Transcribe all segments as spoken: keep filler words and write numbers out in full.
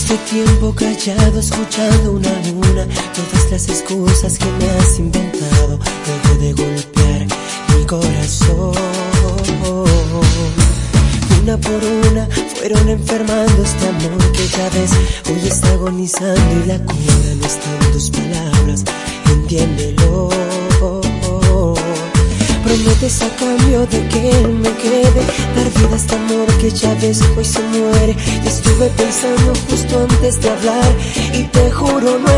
este tiempo callado, escuchando una a una todas las excusas que me has inventado, luego de golpear mi corazón. Una por una fueron enfermando este amor que ya ves hoy está agonizando, y la cura no está en tus palabras, entiéndelo. Prometes a cambio de que él me quede, dar vida a este amor que ya ves hoy se muere. Y estuve pensando justo antes de hablar y te juro no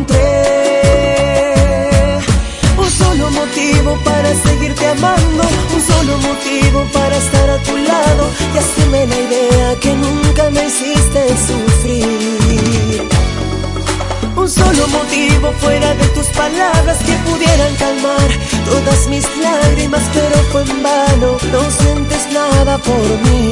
encontré un solo motivo para seguirte amando, un solo motivo para estar a tu lado y hacerme la idea que nunca me hiciste sufrir. Un solo motivo fuera de tus palabras que pudieran calmar todas mis lágrimas, pero fue en vano, no sientes nada por mí.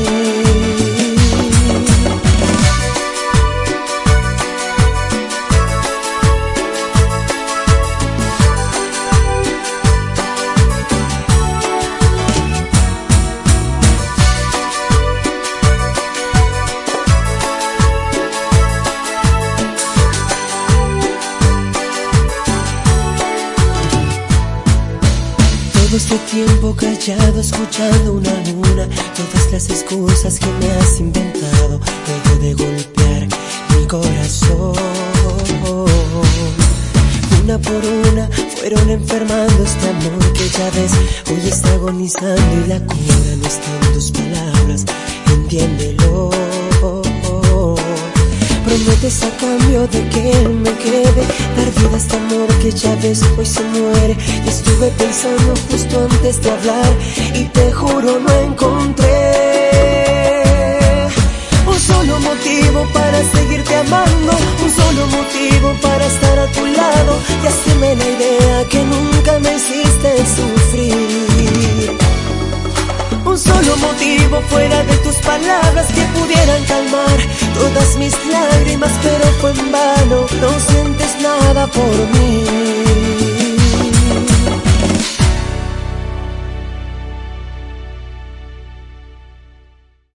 Todo este tiempo callado, escuchando una a una todas las excusas que me has inventado, luego de golpear mi corazón. Una por una fueron enfermando este amor que ya ves hoy está agonizando, y la cura no está en tus palabras, entiéndelo. Prometes a cambio de que él me quede, dar vida a este amor que ya ves hoy se muere. Y estuve pensando justo antes de hablar y te juro no encontré un solo motivo para seguirte amando, un solo motivo para estar a tu lado y hacerme la idea que nunca me hiciste sufrir. Un solo motivo fuera de tus palabras que pudieran calmar todas mis lágrimas, pero fue en vano, no sientes nada por mí.